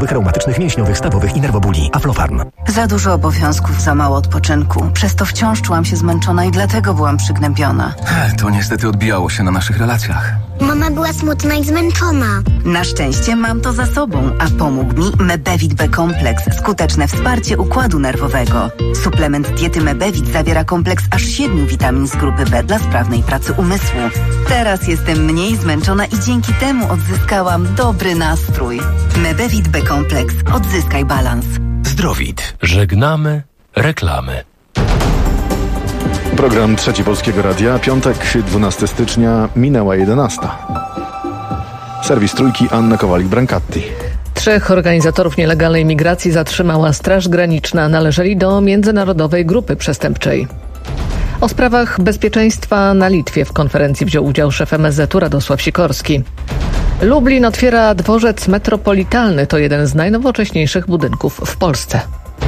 stopniowych, reumatycznych, mięśniowych, stawowych i nerwobóli. Aflofarm. Za dużo obowiązków, za mało odpoczynku. Przez to wciąż czułam się zmęczona i dlatego byłam przygnębiona. To niestety odbijało się na naszych relacjach. Mama była smutna i zmęczona. Na szczęście mam to za sobą, a pomógł mi Mebevit B-kompleks. Skuteczne wsparcie układu nerwowego. Suplement diety Mebevit zawiera kompleks aż 7 witamin z grupy B dla sprawnej pracy umysłu. Teraz jestem mniej zmęczona i dzięki temu odzyskałam dobry nastrój. Mebevit B-kompleks. Odzyskaj balans. Zdrowit. Żegnamy reklamy. Program Trzeci Polskiego Radia, piątek, 12 stycznia, minęła 11. Serwis Trójki, Anna Kowalik-Brancatti. 3 organizatorów nielegalnej migracji zatrzymała Straż Graniczna. Należeli do międzynarodowej grupy przestępczej. O sprawach bezpieczeństwa na Litwie w konferencji wziął udział szef MSZ-u Radosław Sikorski. Lublin otwiera dworzec metropolitalny. To jeden z najnowocześniejszych budynków w Polsce.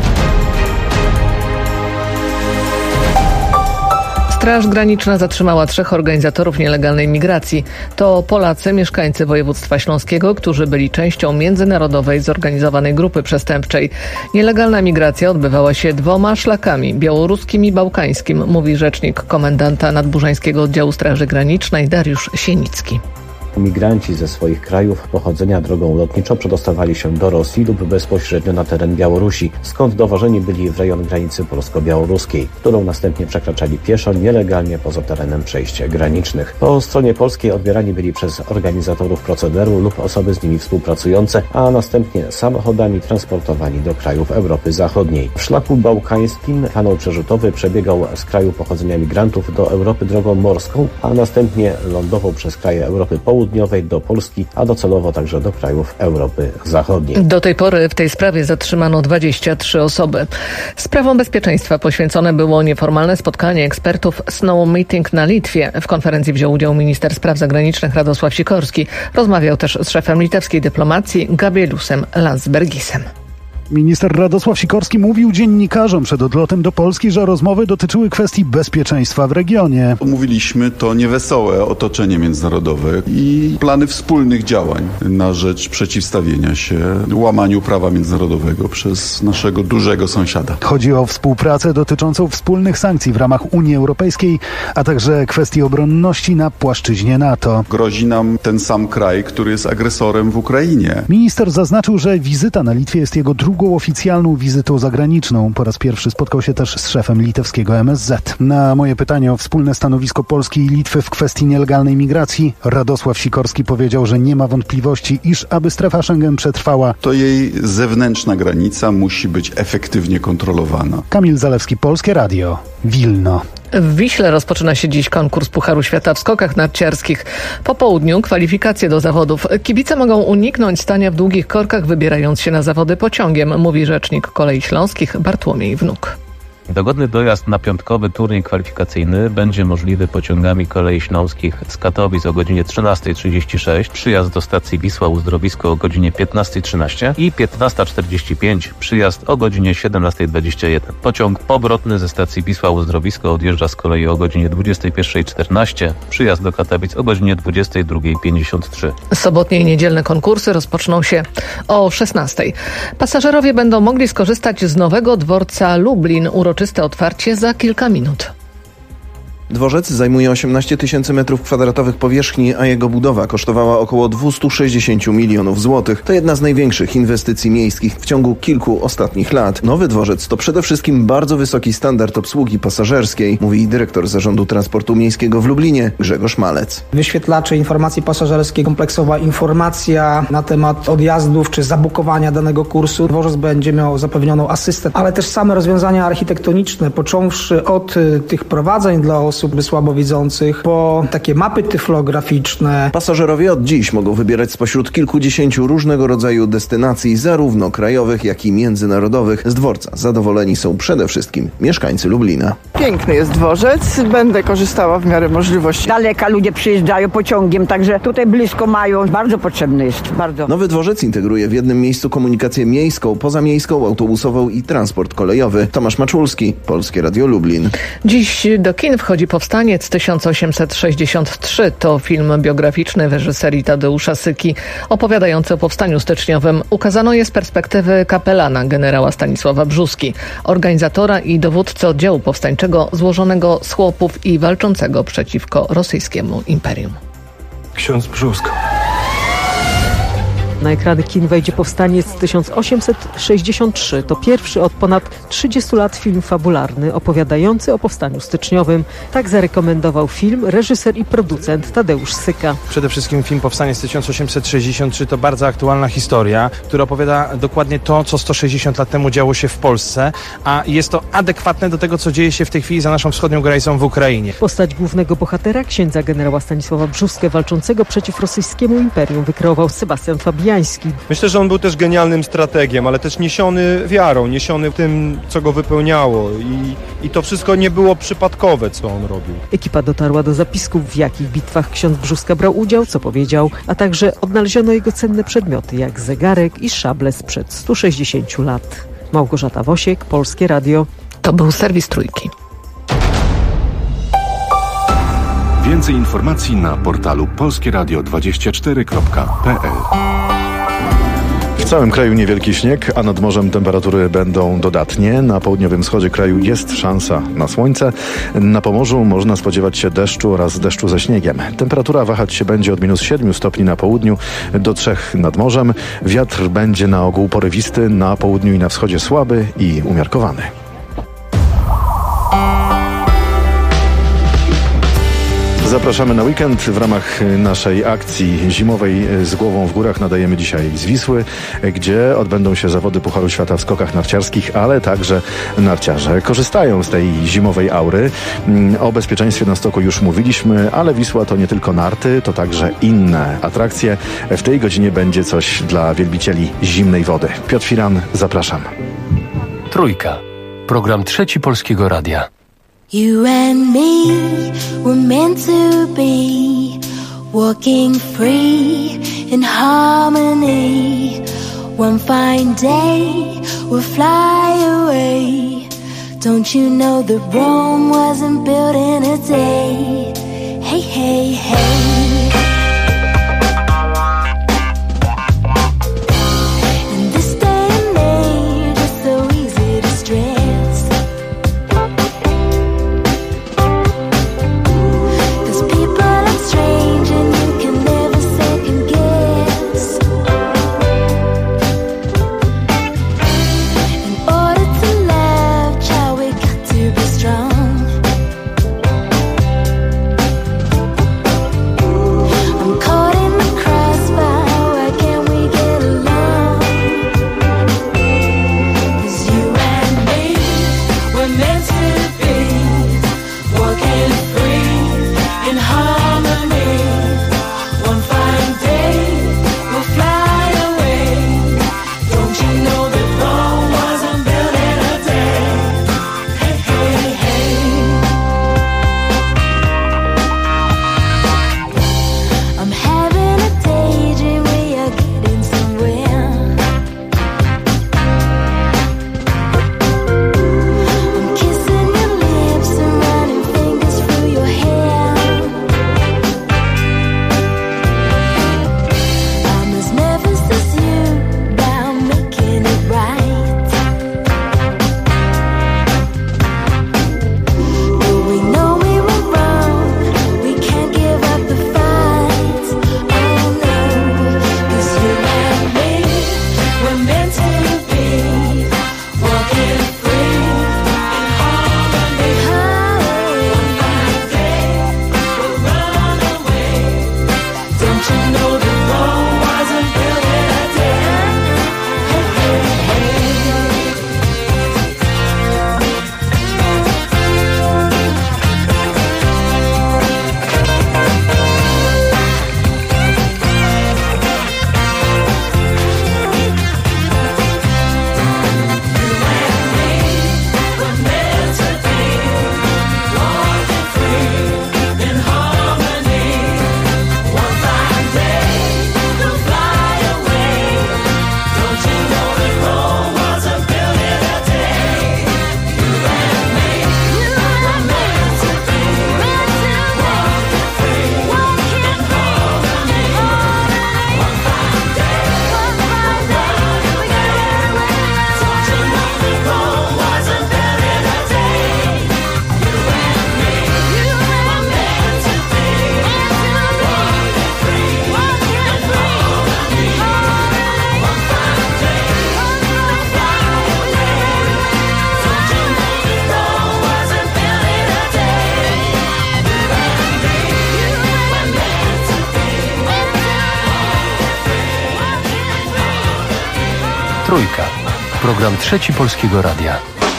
Straż Graniczna zatrzymała 3 organizatorów nielegalnej migracji. To Polacy, mieszkańcy województwa śląskiego, którzy byli częścią międzynarodowej zorganizowanej grupy przestępczej. Nielegalna migracja odbywała się 2 szlakami, białoruskim i bałkańskim, mówi rzecznik komendanta Nadburzańskiego Oddziału Straży Granicznej Dariusz Sienicki. Migranci ze swoich krajów pochodzenia drogą lotniczą przedostawali się do Rosji lub bezpośrednio na teren Białorusi, skąd dowożeni byli w rejon granicy polsko-białoruskiej, którą następnie przekraczali pieszo nielegalnie poza terenem przejść granicznych. Po stronie polskiej odbierani byli przez organizatorów procederu lub osoby z nimi współpracujące, a następnie samochodami transportowani do krajów Europy Zachodniej. W szlaku bałkańskim kanał przerzutowy przebiegał z kraju pochodzenia migrantów do Europy drogą morską, a następnie lądował przez kraje Europy Południowej do Polski, a docelowo także do krajów Europy Zachodniej. Do tej pory w tej sprawie zatrzymano 23 osoby. Sprawom bezpieczeństwa poświęcone było nieformalne spotkanie ekspertów Snow Meeting na Litwie. W konferencji wziął udział minister spraw zagranicznych Radosław Sikorski. Rozmawiał też z szefem litewskiej dyplomacji Gabrielusem Landsbergisem. Minister Radosław Sikorski mówił dziennikarzom przed odlotem do Polski, że rozmowy dotyczyły kwestii bezpieczeństwa w regionie. Omówiliśmy to niewesołe otoczenie międzynarodowe i plany wspólnych działań na rzecz przeciwstawienia się łamaniu prawa międzynarodowego przez naszego dużego sąsiada. Chodzi o współpracę dotyczącą wspólnych sankcji w ramach Unii Europejskiej, a także kwestii obronności na płaszczyźnie NATO. Grozi nam ten sam kraj, który jest agresorem w Ukrainie. Minister zaznaczył, że wizyta na Litwie jest jego drugą oficjalną wizytą zagraniczną. Po raz pierwszy spotkał się też z szefem litewskiego MSZ. Na moje pytanie o wspólne stanowisko Polski i Litwy w kwestii nielegalnej migracji Radosław Sikorski powiedział, że nie ma wątpliwości, iż aby strefa Schengen przetrwała, to jej zewnętrzna granica musi być efektywnie kontrolowana. Kamil Zalewski, Polskie Radio, Wilno. W Wiśle rozpoczyna się dziś konkurs Pucharu Świata w skokach narciarskich. Po południu kwalifikacje do zawodów. Kibice mogą uniknąć stania w długich korkach, wybierając się na zawody pociągiem, mówi rzecznik Kolei Śląskich Bartłomiej Wnuk. Dogodny dojazd na piątkowy turniej kwalifikacyjny będzie możliwy pociągami Kolei Śląskich z Katowic o godzinie 13:36, przyjazd do stacji Wisła-Uzdrowisko o godzinie 15:13 i 15:45, przyjazd o godzinie 17:21. Pociąg powrotny ze stacji Wisła-Uzdrowisko odjeżdża z kolei o godzinie 21:14, przyjazd do Katowic o godzinie 22:53. Sobotnie i niedzielne konkursy rozpoczną się o 16:00. Pasażerowie będą mogli skorzystać z nowego dworca Lublin. Uroczyste otwarcie za kilka minut. Dworzec zajmuje 18 000 m2 powierzchni, a jego budowa kosztowała około 260 milionów złotych. To jedna z największych inwestycji miejskich w ciągu kilku ostatnich lat. Nowy dworzec to przede wszystkim bardzo wysoki standard obsługi pasażerskiej, mówi dyrektor Zarządu Transportu Miejskiego w Lublinie Grzegorz Malec. Wyświetlacze informacji pasażerskiej, kompleksowa informacja na temat odjazdów czy zabukowania danego kursu. Dworzec będzie miał zapewnioną asystę, ale też same rozwiązania architektoniczne, począwszy od tych prowadzeń dla osób słabowidzących, po takie mapy tyflograficzne. Pasażerowie od dziś mogą wybierać spośród kilkudziesięciu różnego rodzaju destynacji, zarówno krajowych, jak i międzynarodowych. Z dworca zadowoleni są przede wszystkim mieszkańcy Lublina. Piękny jest dworzec, będę korzystała w miarę możliwości. Daleka ludzie przyjeżdżają pociągiem, także tutaj blisko mają. Bardzo potrzebny jest, bardzo. Nowy dworzec integruje w jednym miejscu komunikację miejską, pozamiejską, autobusową i transport kolejowy. Tomasz Maczulski, Polskie Radio Lublin. Dziś do kin wchodzi Wielki Powstaniec 1863 to film biograficzny w reżyserii Tadeusza Syki opowiadający o powstaniu styczniowym. Ukazano je z perspektywy kapelana generała Stanisława Brzóski, organizatora i dowódcy oddziału powstańczego złożonego z chłopów i walczącego przeciwko rosyjskiemu imperium. Ksiądz Brzósko. Na ekrany kin wejdzie Powstaniec 1863. To pierwszy od ponad 30 lat film fabularny opowiadający o powstaniu styczniowym. Tak zarekomendował film reżyser i producent Tadeusz Syka. Przede wszystkim film Powstaniec 1863 to bardzo aktualna historia, która opowiada dokładnie to, co 160 lat temu działo się w Polsce, a jest to adekwatne do tego, co dzieje się w tej chwili za naszą wschodnią granicą w Ukrainie. Postać głównego bohatera, księdza generała Stanisława Brzóskę, walczącego przeciw rosyjskiemu imperium, wykreował Sebastian Fabiański. Myślę, że on był też genialnym strategiem, ale też niesiony wiarą, niesiony tym, co go wypełniało i to wszystko nie było przypadkowe, co on robił. Ekipa dotarła do zapisków, w jakich bitwach ksiądz Brzóska brał udział, co powiedział, a także odnaleziono jego cenne przedmioty, jak zegarek i szable sprzed 160 lat. Małgorzata Wosiek, Polskie Radio. To był serwis Trójki. Więcej informacji na portalu polskieradio24.pl. W całym kraju niewielki śnieg, a nad morzem temperatury będą dodatnie. Na południowym wschodzie kraju jest szansa na słońce. Na Pomorzu można spodziewać się deszczu oraz deszczu ze śniegiem. Temperatura wahać się będzie od -7 stopni na południu do 3 nad morzem. Wiatr będzie na ogół porywisty, na południu i na wschodzie słaby i umiarkowany. Zapraszamy na weekend. W ramach naszej akcji zimowej z głową w górach nadajemy dzisiaj z Wisły, gdzie odbędą się zawody Pucharu Świata w skokach narciarskich, ale także narciarze korzystają z tej zimowej aury. O bezpieczeństwie na stoku już mówiliśmy, ale Wisła to nie tylko narty, to także inne atrakcje. W tej godzinie będzie coś dla wielbicieli zimnej wody. Piotr Firan, zapraszam. Trójka. Program Trzeci Polskiego Radia. You and me were meant to be, walking free in harmony. One fine day we'll fly away. Don't you know that Rome wasn't built in a day? Hey, hey, hey. Trójka. Program Trzeci Polskiego Radia.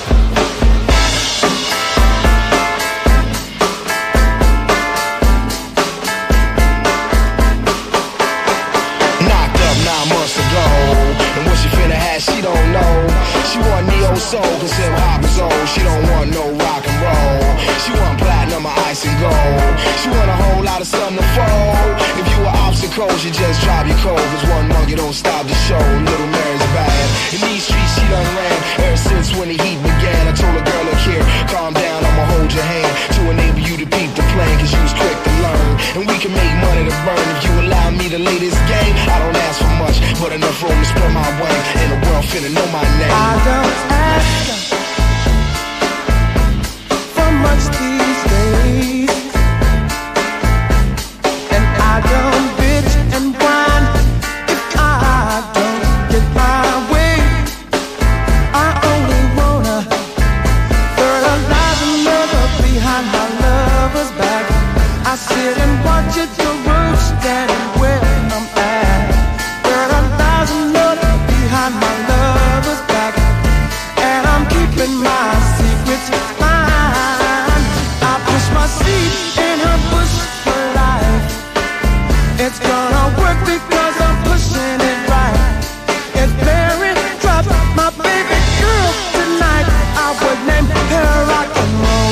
She don't know. She want neo soul, cause hip hop is old. She don't want no rock and roll. She want platinum or ice and gold. She want a whole lot of something to fold. If you were obstacles, you just drop your cold. Cause one monkey don't stop the show. Little Mary's bad. In these streets she done ran ever since when the heat began. I told a girl, look here, calm down, I'ma hold your hand to enable you to peep the plan, cause you was quick to learn. And we can make money to burn if you allow me to lay this game. I don't ask for much, but enough room to spread my wing. And the world finna know my name. I don't ask for much these days, and I don't bitch and whine if I don't get my way. I only wanna fertilize another behind my lover's back. I sit and watch it, the words standing where I'm at. Fertilize another behind my lover's back, and I'm keeping my secrets mine. I push my seed in her bush for life. It's gonna work because I'm pushing it right. If Mary dropped my baby girl tonight, I would name her rock and roll.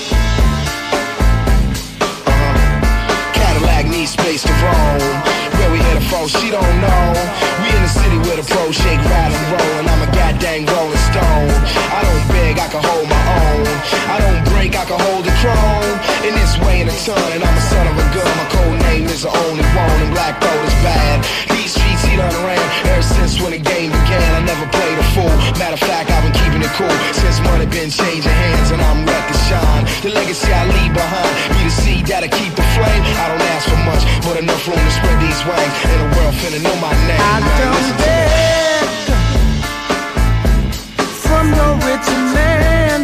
Cadillac needs space to roam. Where we headed from, she don't know. We in the city with a pro shake, rattle and roll, and I'm a goddamn rolling stone. I don't beg, I can hold my own. I don't break, I can hold the chrome. In this way in a ton, and I'm a son of a gun. My code name is the only one, and black gold is bad. These streets he done ran ever since when the game began. I never played a fool. Matter of fact, I've been keeping it cool since money been changing hands, and I'm ready to shine. The legacy I leave behind, be the seed that'll keep the flame. I don't ask for much, but enough room to spread these wings, and the world finna know my name. I don't beg from no rich man,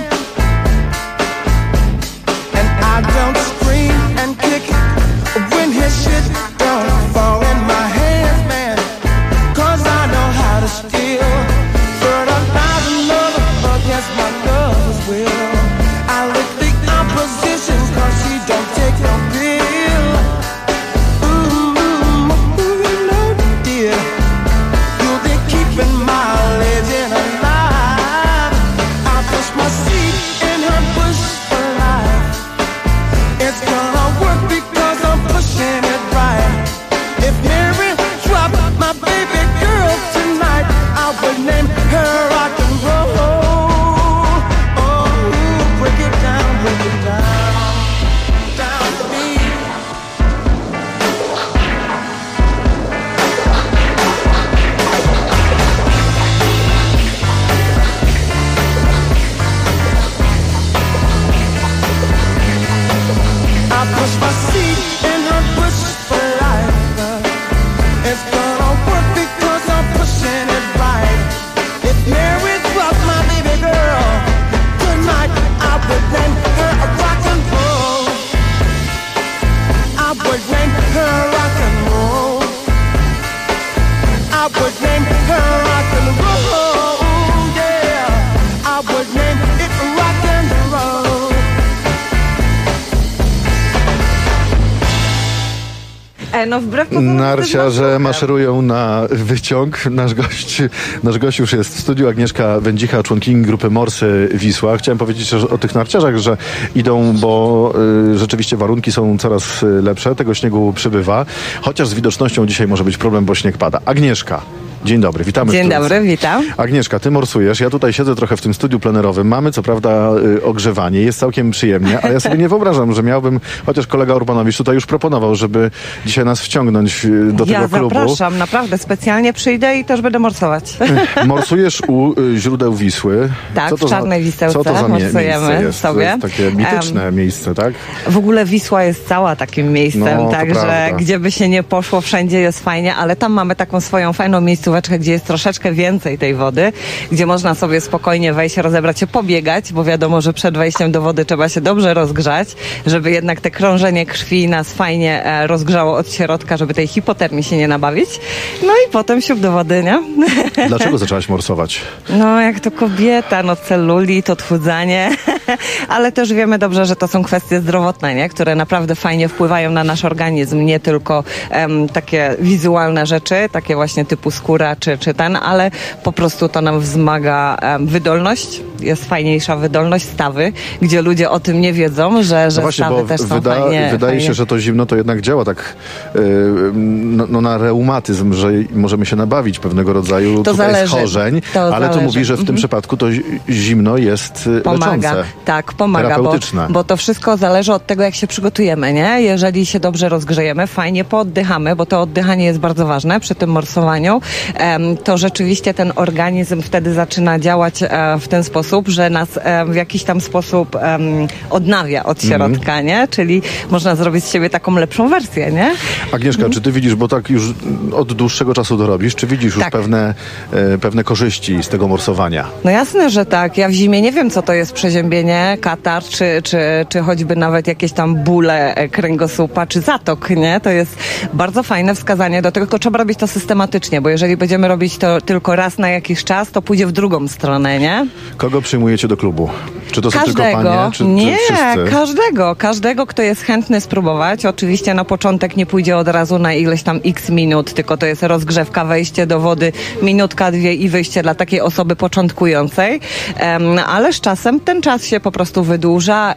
and I don't scream and kick when his shit don't fall in my hands, man. Cause I know how to steal fertilize another against my lover's will. I lick the opposition cause she don't take no pill. Dear, you'll be keeping my legend alive. I push my seed in her bush for life. It's gonna work because I'm pushing it right. If Mary dropped my baby girl tonight, I would name her rock and roll. Oh, break it down down to me. I push my seed in her bush for life. It's gonna work because I'm pushing it right. If Mary dropped my baby girl tonight, I would name her a rock and roll. I would name her rock and roll. I would name her rock and roll. Yeah, I would name it rock and roll. No wbrew pozorom Narciarze maszerują na wyciąg. Nasz gość już jest w studiu. Agnieszka Wędzicha, członkini grupy Morsy Wisła. Chciałem powiedzieć o tych narciarzach, że idą, bo rzeczywiście warunki są coraz lepsze. Tego śniegu przybywa. Chociaż z widocznością dzisiaj może być problem, bo śnieg pada. Agnieszka. Dzień dobry, witamy. Dzień dobry, witam. Agnieszka, ty morsujesz, ja tutaj siedzę trochę w tym studiu plenerowym. Mamy co prawda ogrzewanie, jest całkiem przyjemnie, ale ja sobie nie wyobrażam, że miałbym, chociaż kolega Urbanowicz tutaj już proponował, żeby dzisiaj nas wciągnąć do tego klubu. Ja zapraszam, naprawdę, specjalnie przyjdę i też będę morsować. Morsujesz u źródeł Wisły. Tak, w Czarnej Wisełce co to za morsujemy jest? sobie. To jest takie mityczne miejsce, tak? W ogóle Wisła jest cała takim miejscem, także gdzie by się nie poszło, wszędzie jest fajnie, ale tam mamy taką swoją fajną miejscówkę, miejscóweczkę, gdzie jest troszeczkę więcej tej wody, gdzie można sobie spokojnie wejść, rozebrać się, pobiegać, bo wiadomo, że przed wejściem do wody trzeba się dobrze rozgrzać, żeby jednak te krążenie krwi nas fajnie rozgrzało od środka, żeby tej hipotermii się nie nabawić. No i potem siup do wody, nie? Dlaczego zaczęłaś morsować? No jak to kobieta, no celulit, odchudzanie, ale też wiemy dobrze, że to są kwestie zdrowotne, nie? Które naprawdę fajnie wpływają na nasz organizm, nie tylko takie wizualne rzeczy, takie właśnie typu skóra czy ten, ale po prostu to nam wzmaga wydolność, jest fajniejsza wydolność, stawy, gdzie ludzie o tym nie wiedzą, że no właśnie, stawy też są wydaje się, że to zimno to jednak działa tak na reumatyzm, że możemy się nabawić pewnego rodzaju schorzeń, ale to mówi, że w tym przypadku to zimno jest leczące. Tak, pomaga, terapeutyczne. bo to wszystko zależy od tego, jak się przygotujemy, nie? Jeżeli się dobrze rozgrzejemy, fajnie pooddychamy, bo to oddychanie jest bardzo ważne przy tym morsowaniu, to rzeczywiście ten organizm wtedy zaczyna działać w ten sposób, że nas w jakiś tam sposób odnawia od środka, nie? Czyli można zrobić z siebie taką lepszą wersję, nie? Agnieszka, czy ty widzisz, bo tak już od dłuższego czasu to robisz, czy widzisz już pewne korzyści z tego morsowania? No jasne, że tak. Ja w zimie nie wiem, co to jest przeziębienie, katar, czy choćby nawet jakieś tam bóle kręgosłupa, czy zatok, nie? To jest bardzo fajne wskazanie do tego, tylko trzeba robić to systematycznie, bo jeżeli będziemy robić to tylko raz na jakiś czas, to pójdzie w drugą stronę, nie? Kogo przyjmujecie do klubu? Czy to są tylko panie, czy wszyscy? Każdego, kto jest chętny spróbować. Oczywiście na początek nie pójdzie od razu na ileś tam x minut, tylko to jest rozgrzewka, wejście do wody, minutka, 2 i wyjście dla takiej osoby początkującej, ale z czasem ten czas się po prostu wydłuża.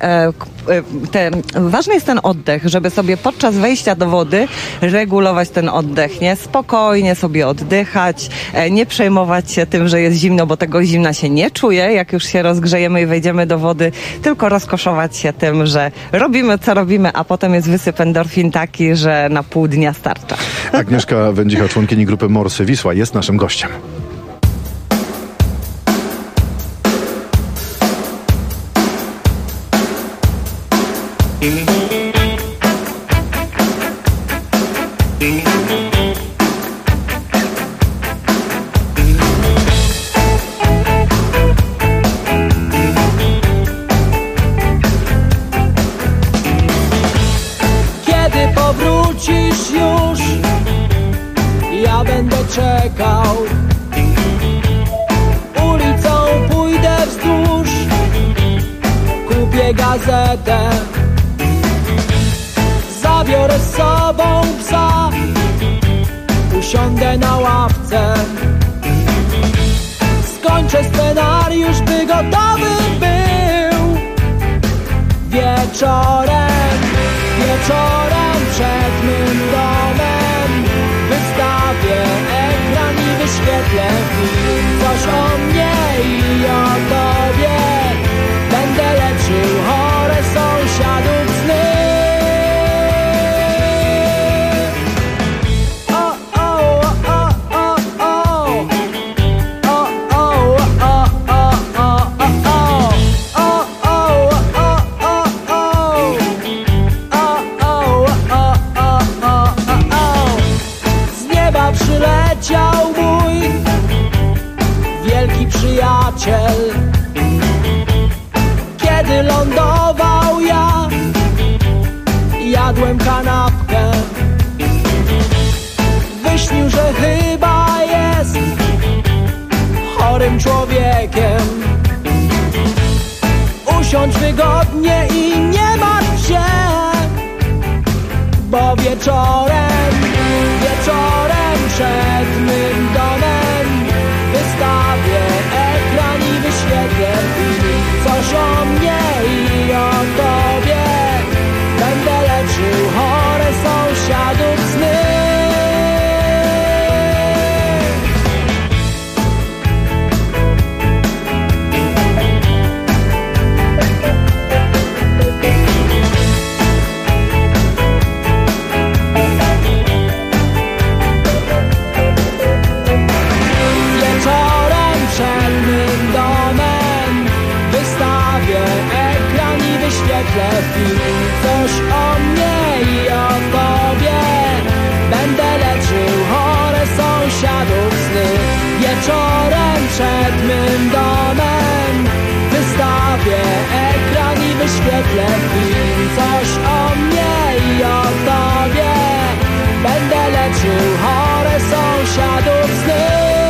Ważny jest ten oddech, żeby sobie podczas wejścia do wody regulować ten oddech, nie? Spokojnie sobie oddychać, nie przejmować się tym, że jest zimno, bo tego zimna się nie czuje, jak już się rozgrzejemy i wejdziemy do wody, tylko rozkoszować się tym, że robimy co robimy, a potem jest wysyp endorfin taki, że na pół dnia starcza. Agnieszka Wędzicha, członkini grupy Morsy Wisła, jest naszym gościem. Kiedy powrócisz już, ja będę czekał. Ulicą pójdę wzdłuż, kupię gazetę. Zabiorę z sobą psa, usiądę na ławce. Skończę scenariusz, by gotowy był. Wieczorem przed mym domem wystawię ekran i wyświetlę film. Coś o mnie i o tobie, będę leczył chore sąsiadów sny. Przyleciał mój wielki przyjaciel. Kiedy lądował ja, jadłem kanapkę. Wyśnił, że chyba jest chorym człowiekiem. Usiądź wygodnie i nie martw się, bo wieczorem przed mym domem wystawię ekran i wyświetlę film. Coś o mnie i o tobie, będę leczył chore sąsiadów sny. Coś o mnie i o tobie, będę leczył chore sąsiadów sny. przed mym domem. Wystawię ekran i wyświetlę film. Coś o mnie i o tobie. Będę leczył chore sąsiadów sny.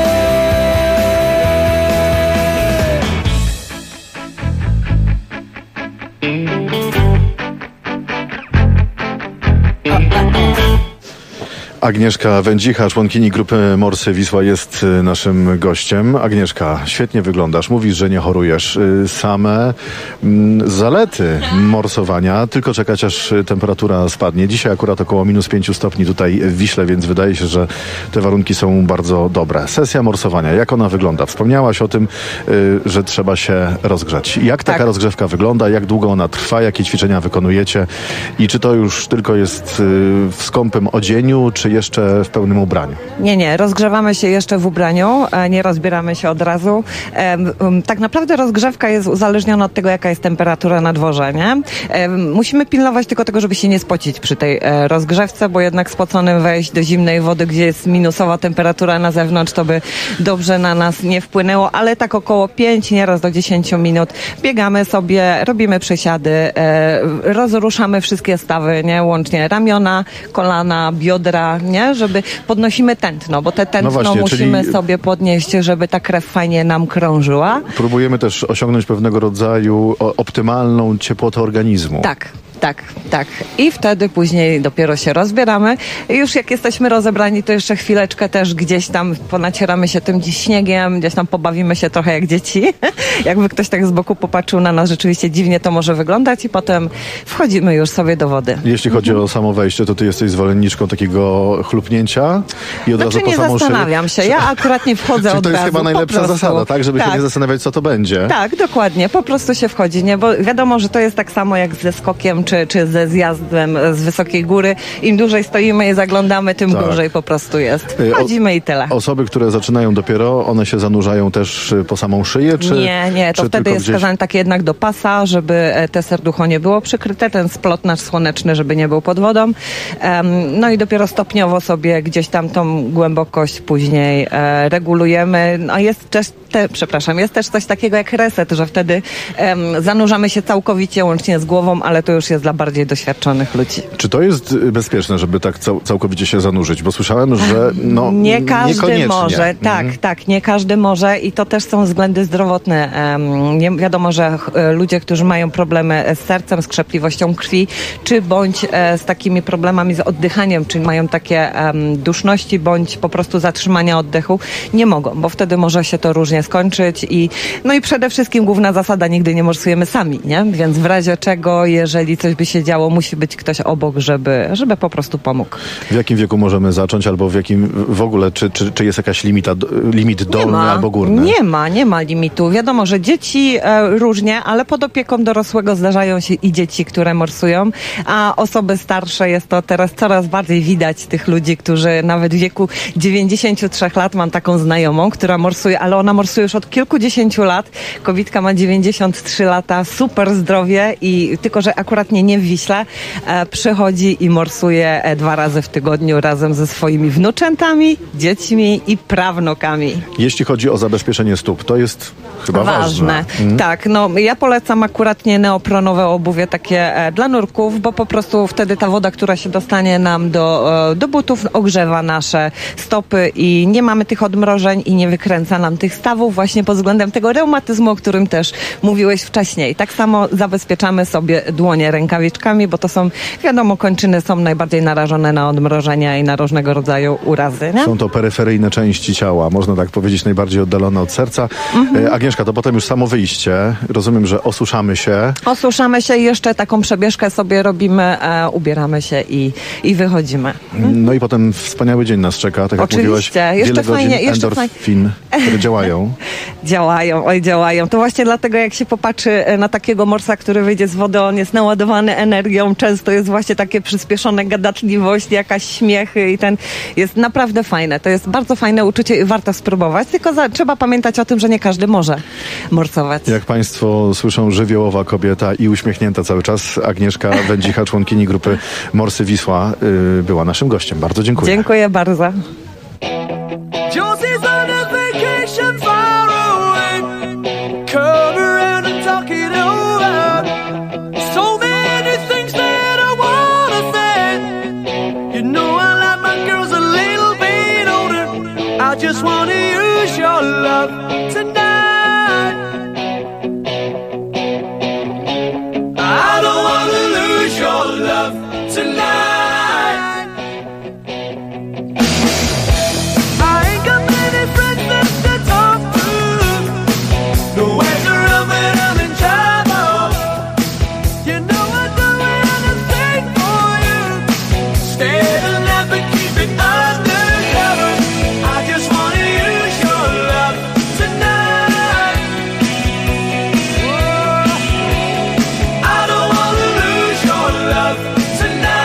Agnieszka Wędzicha, członkini grupy Morsy Wisła, jest naszym gościem. Agnieszka, świetnie wyglądasz. Mówisz, że nie chorujesz. Same zalety morsowania. Tylko czekać, aż temperatura spadnie. Dzisiaj akurat około -5 stopni tutaj w Wiśle, więc wydaje się, że te warunki są bardzo dobre. Sesja morsowania, jak ona wygląda? Wspomniałaś o tym, że trzeba się rozgrzać. Jak taka rozgrzewka wygląda? Jak długo ona trwa? Jakie ćwiczenia wykonujecie? I czy to już tylko jest w skąpym odzieniu, czy jeszcze w pełnym ubraniu? Nie, rozgrzewamy się jeszcze w ubraniu, nie rozbieramy się od razu. Tak naprawdę rozgrzewka jest uzależniona od tego, jaka jest temperatura na dworze, nie? Musimy pilnować tylko tego, żeby się nie spocić przy tej rozgrzewce, bo jednak spoconym wejść do zimnej wody, gdzie jest minusowa temperatura na zewnątrz, to by dobrze na nas nie wpłynęło, ale tak około 5, nieraz do 10 minut biegamy sobie, robimy przesiady, rozruszamy wszystkie stawy, nie? Łącznie ramiona, kolana, biodra, nie? Żeby podnosimy tętno, bo te tętno właśnie, musimy sobie podnieść, żeby ta krew fajnie nam krążyła. Próbujemy też osiągnąć pewnego rodzaju optymalną ciepłotę organizmu. Tak. I wtedy później dopiero się rozbieramy. I już jak jesteśmy rozebrani, to jeszcze chwileczkę też gdzieś tam ponacieramy się tym śniegiem, gdzieś tam pobawimy się trochę jak dzieci. Jakby ktoś tak z boku popatrzył na nas, rzeczywiście dziwnie to może wyglądać i potem wchodzimy już sobie do wody. Jeśli chodzi o samo wejście, to ty jesteś zwolenniczką takiego chlupnięcia i od razu po samą nie zastanawiam się. Ja akurat nie wchodzę od razu. To jest chyba najlepsza zasada, tak? Żeby się nie zastanawiać, co to będzie. Tak, dokładnie. Po prostu się wchodzi, nie? Bo wiadomo, że to jest tak samo jak ze skokiem, czy ze zjazdem z wysokiej góry. Im dłużej stoimy i zaglądamy, tym dłużej po prostu jest. Wchodzimy i tyle. Osoby, które zaczynają dopiero, one się zanurzają też po samą szyję? Czy, nie. To wtedy jest wskazane takie jednak do pasa, żeby te serducho nie było przykryte, ten splot nasz słoneczny, żeby nie był pod wodą. No i dopiero stopniowo sobie gdzieś tam tą głębokość później regulujemy. No jest też coś takiego jak reset, że wtedy zanurzamy się całkowicie łącznie z głową, ale to już jest dla bardziej doświadczonych ludzi. Czy to jest bezpieczne, żeby tak całkowicie się zanurzyć? Bo słyszałem, że nie każdy może. Tak, nie każdy może i to też są względy zdrowotne. Wiadomo, że ludzie, którzy mają problemy z sercem, z krzepliwością krwi, czy bądź z takimi problemami z oddychaniem, czy mają takie duszności, bądź po prostu zatrzymania oddechu, nie mogą, bo wtedy może się to różnie skończyć i przede wszystkim główna zasada, nigdy nie morsujemy sami, nie? Więc w razie czego, jeżeli coś by się działo, musi być ktoś obok, żeby po prostu pomógł. W jakim wieku możemy zacząć, albo w jakim w ogóle, czy jest jakaś limit dolny albo górny? Nie ma limitu. Wiadomo, że dzieci różnie, ale pod opieką dorosłego zdarzają się i dzieci, które morsują, a osoby starsze jest to teraz coraz bardziej widać tych ludzi, którzy nawet w wieku 93 lat, mam taką znajomą, która morsuje, ale ona morsuje już od kilkudziesięciu lat. Kobitka ma 93 lata, super zdrowie i tylko, że akurat nie w Wiśle, przychodzi i morsuje 2 razy w tygodniu razem ze swoimi wnuczętami, dziećmi i prawnukami. Jeśli chodzi o zabezpieczenie stóp, to jest chyba ważne. Tak, ja polecam akurat nie neopronowe obuwie takie dla nurków, bo po prostu wtedy ta woda, która się dostanie nam do butów, ogrzewa nasze stopy i nie mamy tych odmrożeń i nie wykręca nam tych stawów właśnie pod względem tego reumatyzmu, o którym też mówiłeś wcześniej. Tak samo zabezpieczamy sobie dłonie rękawiczkami, bo to są, wiadomo, kończyny są najbardziej narażone na odmrożenia i na różnego rodzaju urazy. Nie? Są to peryferyjne części ciała, można tak powiedzieć, najbardziej oddalone od serca. Agnieszka, to potem już samo wyjście. Rozumiem, że osuszamy się. Osuszamy się i jeszcze taką przebieżkę sobie robimy, ubieramy się i wychodzimy. No i potem wspaniały dzień nas czeka, tak jak mówiłaś. Jeszcze fajnie, endorfin, które działają. Działają. To właśnie dlatego, jak się popatrzy na takiego morsa, który wyjdzie z wody, on jest naładowany energią, często jest właśnie takie przyspieszone gadatliwość, jakaś śmiechy i jest naprawdę fajne. To jest bardzo fajne uczucie i warto spróbować, tylko trzeba pamiętać o tym, że nie każdy może morsować. Jak państwo słyszą, żywiołowa kobieta i uśmiechnięta cały czas. Agnieszka Wędzicha, członkini grupy Morsy Wisła, była naszym gościem. Bardzo dziękuję. Dziękuję bardzo. Josie's on a vacation far tonight. I don't wanna lose your love tonight. I ain't got many friends left to talk to. No way to run when I'm in trouble. You know I'd do anything for you. Stay the night but keep it undercover. I just wanna use your love tonight. Whoa. I don't wanna lose your love tonight.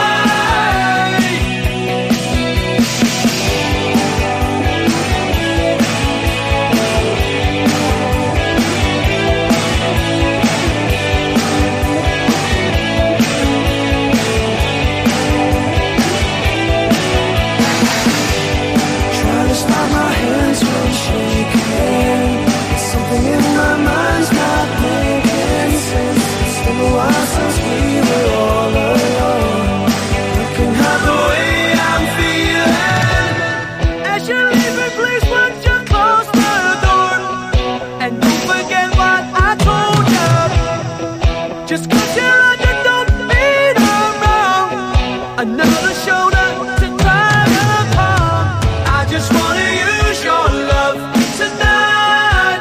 Trying to stop my hands from shaking. Something in my mind's not making sense. It's been a while since we were all alone. You can have the way I'm feeling. As you're leaving, please put your close the door. And don't forget what I told you. Just 'cause you're on, you don't mean I'm wrong. Another shoulder to cry upon. I just wanna use your love tonight.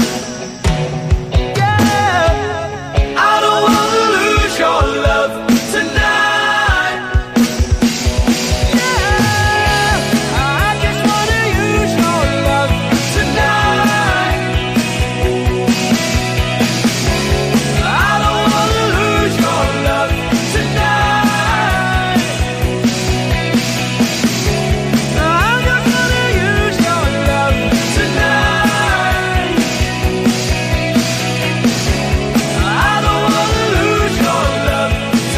Yeah, I don't wanna lose your love tonight. Yeah, I just wanna use your love tonight. I don't wanna lose your love tonight. I'm just gonna use your love tonight. I don't wanna lose your love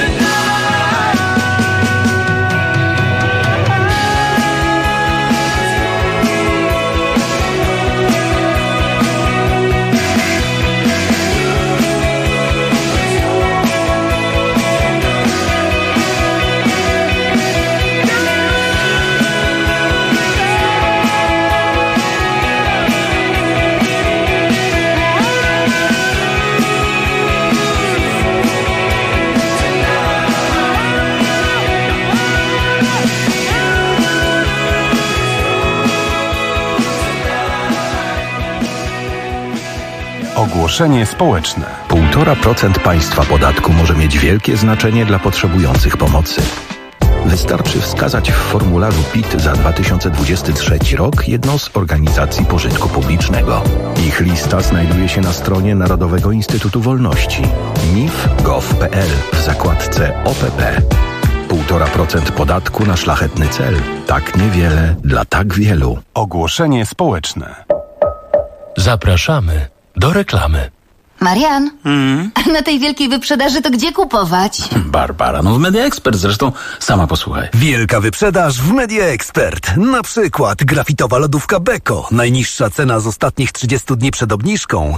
Ogłoszenie społeczne. 1,5% państwa podatku może mieć wielkie znaczenie dla potrzebujących pomocy. Wystarczy wskazać w formularzu PIT za 2023 rok jedną z organizacji pożytku publicznego. Ich lista znajduje się na stronie Narodowego Instytutu Wolności mif.gov.pl w zakładce OPP. 1,5% podatku na szlachetny cel. Tak niewiele dla tak wielu. Ogłoszenie społeczne. Zapraszamy do reklamy. Marian, a na tej wielkiej wyprzedaży to gdzie kupować? Barbara, no w Media Expert zresztą, sama posłuchaj. Wielka wyprzedaż w Media Expert. Na przykład grafitowa lodówka Beko. Najniższa cena z ostatnich 30 dni przed obniżką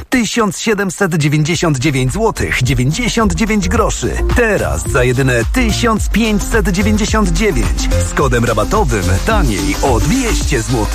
1799 zł 99 groszy. Teraz za jedyne 1599. Z kodem rabatowym taniej o 200 zł.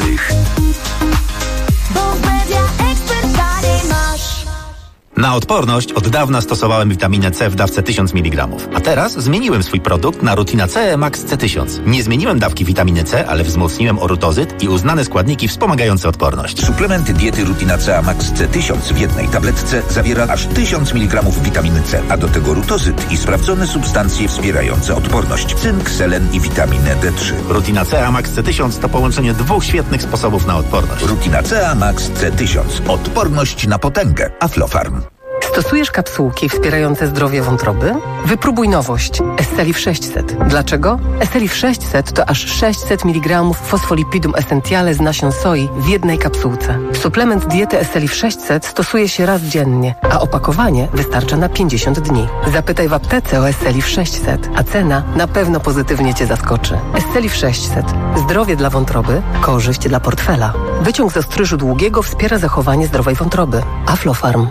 Bo w Media Expert taniej masz. Na odporność od dawna stosowałem witaminę C w dawce 1000 mg. A teraz zmieniłem swój produkt na Rutina C Max C1000. Nie zmieniłem dawki witaminy C, ale wzmocniłem orutozyt i uznane składniki wspomagające odporność. Suplement diety Rutina C Max C1000 w jednej tabletce zawiera aż 1000 mg witaminy C, a do tego rutozyt i sprawdzone substancje wspierające odporność. Cynk, selen i witaminę D3. Rutina C Max C1000 to połączenie dwóch świetnych sposobów na odporność. Rutina C Max C1000. Odporność na potęgę. Aflofarm. Stosujesz kapsułki wspierające zdrowie wątroby? Wypróbuj nowość Estelif 600. Dlaczego? Estelif 600 to aż 600 mg fosfolipidum essentiale z nasion soi w jednej kapsułce. Suplement diety Estelif 600 stosuje się raz dziennie, a opakowanie wystarcza na 50 dni. Zapytaj w aptece o Estelif 600, a cena na pewno pozytywnie Cię zaskoczy. Estelif 600. Zdrowie dla wątroby, korzyść dla portfela. Wyciąg z ostryżu długiego wspiera zachowanie zdrowej wątroby. Aflofarm.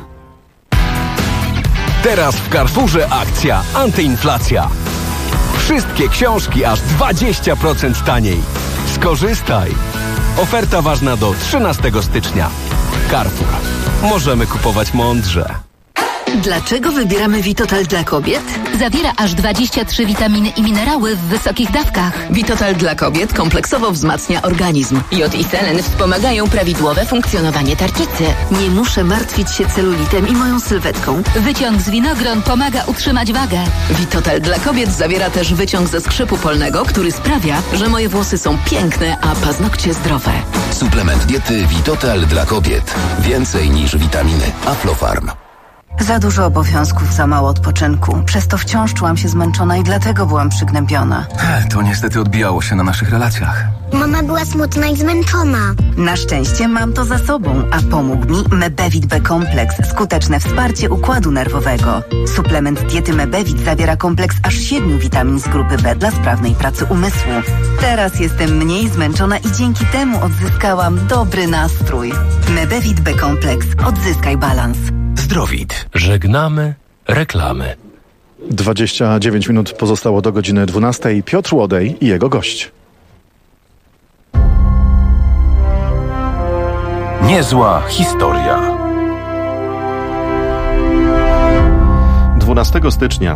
Teraz w Carrefourze akcja antyinflacja. Wszystkie książki aż 20% taniej. Skorzystaj! Oferta ważna do 13 stycznia. Carrefour. Możemy kupować mądrze. Dlaczego wybieramy Vitotal dla kobiet? Zawiera aż 23 witaminy i minerały w wysokich dawkach. Vitotal dla kobiet kompleksowo wzmacnia organizm. Jod i selen wspomagają prawidłowe funkcjonowanie tarczycy. Nie muszę martwić się celulitem i moją sylwetką. Wyciąg z winogron pomaga utrzymać wagę. Vitotal dla kobiet zawiera też wyciąg ze skrzypu polnego, który sprawia, że moje włosy są piękne, a paznokcie zdrowe. Suplement diety Vitotal dla kobiet. Więcej niż witaminy. Aflofarm. Za dużo obowiązków, za mało odpoczynku. Przez to wciąż czułam się zmęczona i dlatego byłam przygnębiona. To niestety odbijało się na naszych relacjach. Mama była smutna i zmęczona. Na szczęście mam to za sobą, a pomógł mi Mebevit B Kompleks. Skuteczne wsparcie układu nerwowego. Suplement diety Mebevit zawiera kompleks aż 7 witamin z grupy B dla sprawnej pracy umysłu. Teraz jestem mniej zmęczona i dzięki temu odzyskałam dobry nastrój. Mebevit B Kompleks. Odzyskaj balans. Zdrowit. Żegnamy reklamy. 29 minut pozostało do godziny 12. Piotr Łodej i jego gość. Niezła historia. 12 stycznia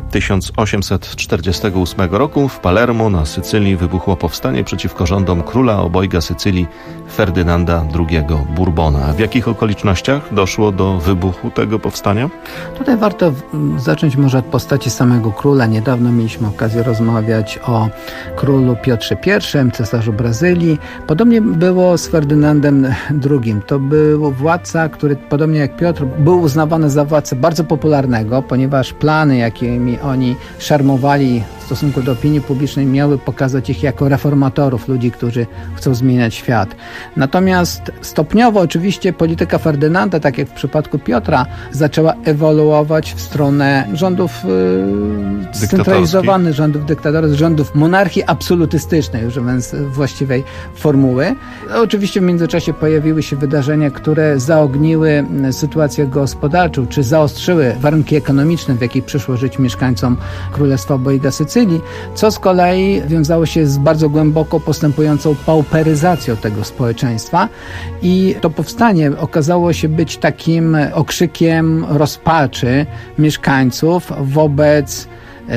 1848 roku w Palermo na Sycylii wybuchło powstanie przeciwko rządom króla obojga Sycylii Ferdynanda II Bourbona. W jakich okolicznościach doszło do wybuchu tego powstania? Tutaj warto zacząć może od postaci samego króla. Niedawno mieliśmy okazję rozmawiać o królu Piotrze I, cesarzu Brazylii. Podobnie było z Ferdynandem II. To był władca, który podobnie jak Piotr był uznawany za władcę bardzo popularnego, ponieważ plany, jakimi oni szarmowali w stosunku do opinii publicznej, miały pokazać ich jako reformatorów, ludzi, którzy chcą zmieniać świat. Natomiast stopniowo oczywiście polityka Ferdynanda, tak jak w przypadku Piotra, zaczęła ewoluować w stronę rządów scentralizowanych, rządów dyktatorskich, rządów monarchii absolutystycznej, używając właściwej formuły. Oczywiście w międzyczasie pojawiły się wydarzenia, które zaogniły sytuację gospodarczą, czy zaostrzyły warunki ekonomiczne, w jakich przyszło żyć mieszkańcom Królestwa Obojga Sycylii, co z kolei wiązało się z bardzo głęboko postępującą pauperyzacją tego społeczeństwa i to powstanie okazało się być takim okrzykiem rozpaczy mieszkańców wobec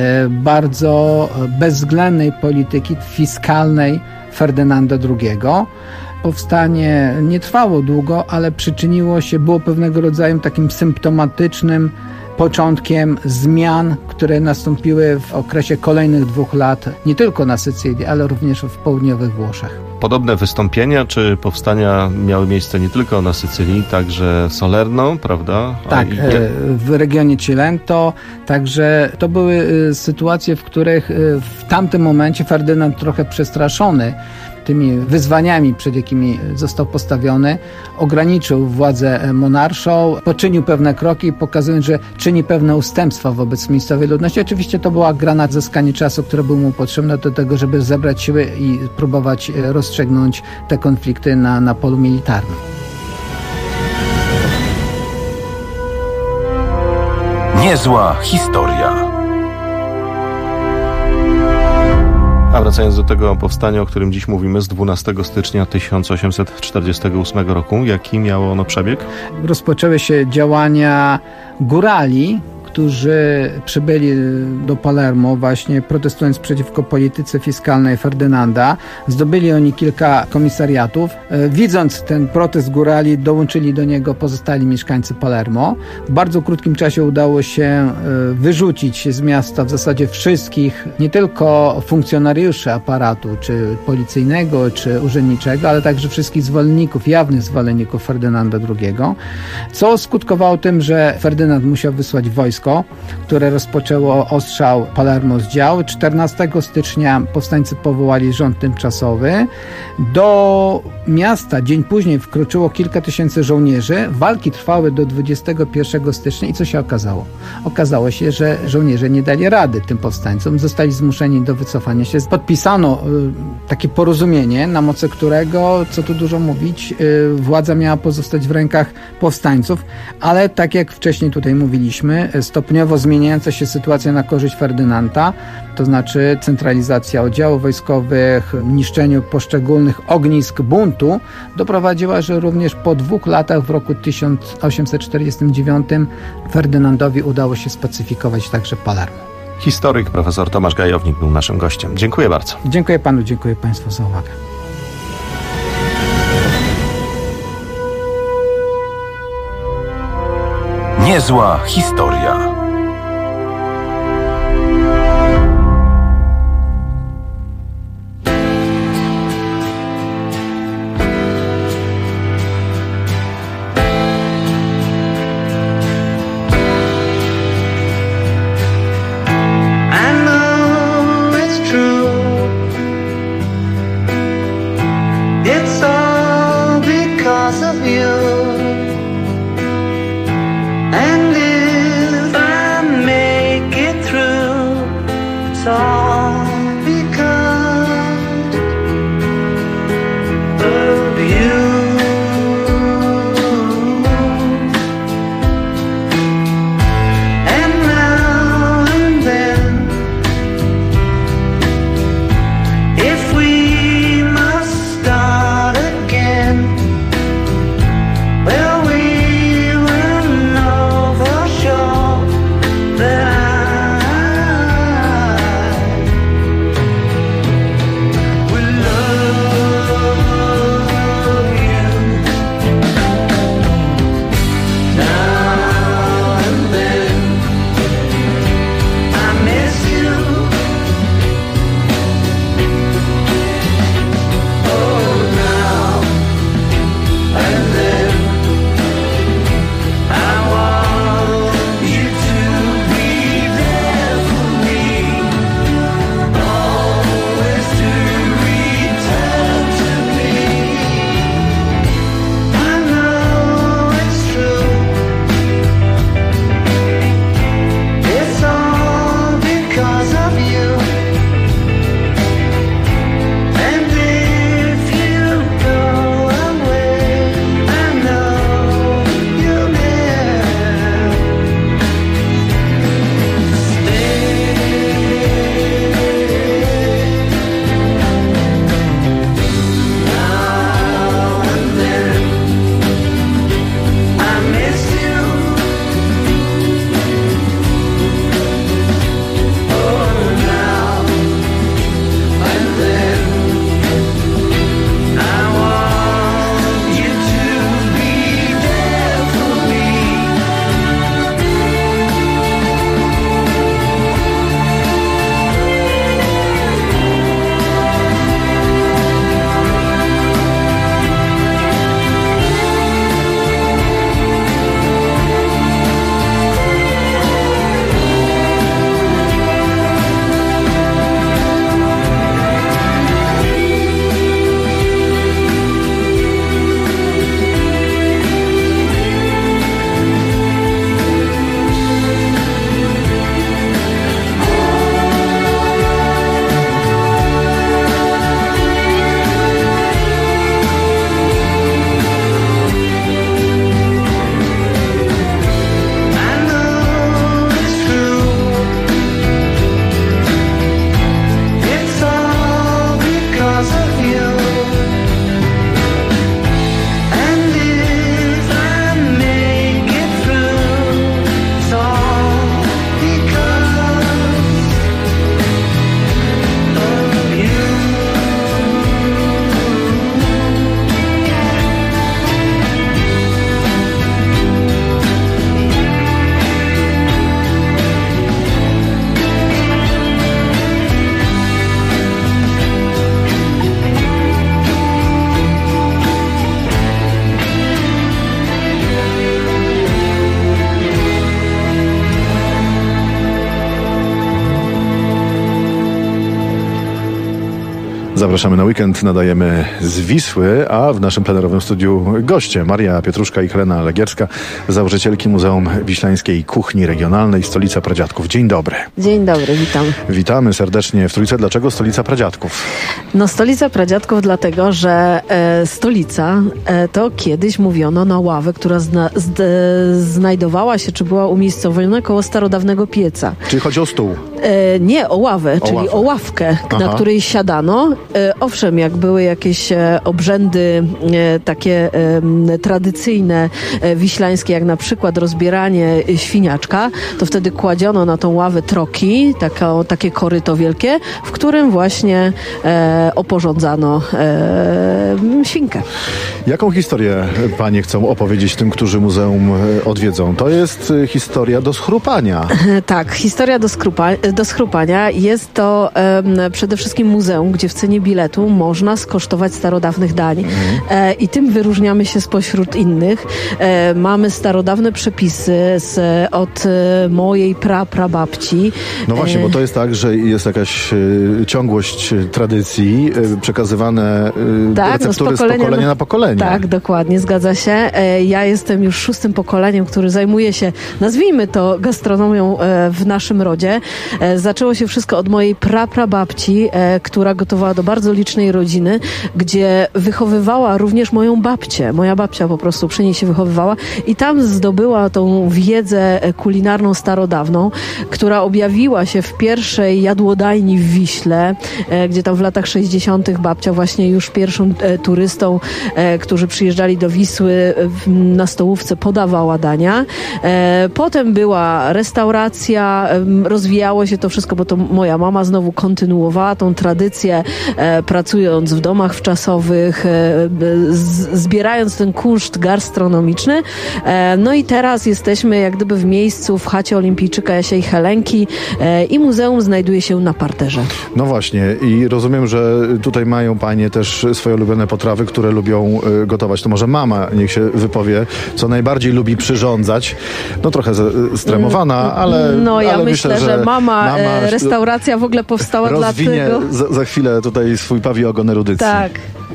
bardzo bezwzględnej polityki fiskalnej Ferdynanda II. Powstanie nie trwało długo, ale przyczyniło się, było pewnego rodzaju takim symptomatycznym początkiem zmian, które nastąpiły w okresie kolejnych 2 lat, nie tylko na Sycylii, ale również w południowych Włoszech. Podobne wystąpienia czy powstania miały miejsce nie tylko na Sycylii, także Salerno, prawda? Tak, w regionie Cilento. Także to były sytuacje, w których w tamtym momencie Ferdynand, trochę przestraszony tymi wyzwaniami, przed jakimi został postawiony, ograniczył władzę monarszą, poczynił pewne kroki, pokazując, że czyni pewne ustępstwa wobec miejscowej ludności. Oczywiście to była gra na zyskanie czasu, które było mu potrzebne do tego, żeby zebrać siły i próbować rozstrzygnąć te konflikty na polu militarnym. Niezła historia. A wracając do tego powstania, o którym dziś mówimy, z 12 stycznia 1848 roku, jaki miało ono przebieg? Rozpoczęły się działania górali, którzy przybyli do Palermo właśnie protestując przeciwko polityce fiskalnej Ferdynanda. Zdobyli oni kilka komisariatów. Widząc ten protest górali, dołączyli do niego pozostali mieszkańcy Palermo. W bardzo krótkim czasie udało się wyrzucić z miasta w zasadzie wszystkich, nie tylko funkcjonariuszy aparatu, czy policyjnego, czy urzędniczego, ale także wszystkich zwolenników, jawnych zwolenników Ferdynanda II, co skutkowało tym, że Ferdynand musiał wysłać wojsko, które rozpoczęło ostrzał Palermo z dział. 14 stycznia powstańcy powołali rząd tymczasowy. Do miasta dzień później wkroczyło kilka tysięcy żołnierzy. Walki trwały do 21 stycznia i co się okazało? Okazało się, że żołnierze nie dali rady tym powstańcom. Zostali zmuszeni do wycofania się. Podpisano takie porozumienie, na mocy którego, co tu dużo mówić, władza miała pozostać w rękach powstańców, ale tak jak wcześniej tutaj mówiliśmy, stopniowo zmieniająca się sytuacja na korzyść Ferdynanda, to znaczy centralizacja oddziałów wojskowych, niszczeniu poszczególnych ognisk buntu, doprowadziła, że również po 2 latach, w roku 1849, Ferdynandowi udało się spacyfikować także Palermo. Historyk profesor Tomasz Gajownik był naszym gościem. Dziękuję bardzo. Dziękuję panu, dziękuję państwu za uwagę. Niezła historia. Of you, and if I Zapraszamy na weekend, nadajemy z Wisły, a w naszym plenerowym studiu goście Maria Pietruszka i Helena Legierska, założycielki Muzeum Wiślańskiej Kuchni Regionalnej, Stolica Pradziadków. Dzień dobry. Dzień dobry, witam. Witamy serdecznie w Trójce. Dlaczego Stolica Pradziadków? No Stolica Pradziadków dlatego, że stolica to kiedyś mówiono na ławę, która znajdowała się, czy była umiejscowiona koło starodawnego pieca. Czyli chodzi o stół? Nie, o ławę, czyli o ławkę, na której siadano. Owszem, jak były jakieś obrzędy takie tradycyjne, wiślańskie, jak na przykład rozbieranie świniaczka, to wtedy kładziono na tą ławę troki, takie koryto wielkie, w którym właśnie oporządzano świnkę. Jaką historię panie chcą opowiedzieć tym, którzy muzeum odwiedzą? To jest historia do schrupania. Tak, historia do schrupania. Jest to przede wszystkim muzeum, gdzie w cenie biletu można skosztować starodawnych dań. I tym wyróżniamy się spośród innych. Mamy starodawne przepisy od mojej prababci. No właśnie, bo to jest tak, że jest jakaś ciągłość tradycji, przekazywane receptury z pokolenia na pokolenie. Tak, dokładnie, zgadza się. Ja jestem już 6. pokoleniem, który zajmuje się, nazwijmy to, gastronomią w naszym rodzie. Zaczęło się wszystko od mojej prababci, która gotowała do bardzo licznej rodziny, gdzie wychowywała również moją babcię. Moja babcia po prostu przy niej się wychowywała i tam zdobyła tą wiedzę kulinarną starodawną, która objawiła się w pierwszej jadłodajni w Wiśle, gdzie tam w latach 60. babcia właśnie już pierwszym turystom, którzy przyjeżdżali do Wisły, na stołówce podawała dania. Potem była restauracja, rozwijało się to wszystko, bo to moja mama znowu kontynuowała tą tradycję, pracując w domach wczasowych, zbierając ten kunszt gastronomiczny. No i teraz jesteśmy jak gdyby w miejscu, w chacie olimpijczyka Jasia i Helenki i muzeum znajduje się na parterze. No właśnie i rozumiem, że tutaj mają panie też swoje ulubione potrawy, które lubią gotować. To może mama niech się wypowie, co najbardziej lubi przyrządzać. No trochę stremowana, ale no ja ale myślę, że mama restauracja w ogóle powstała dlatego. Za chwilę tutaj swój pawiogon erudycji. Tak.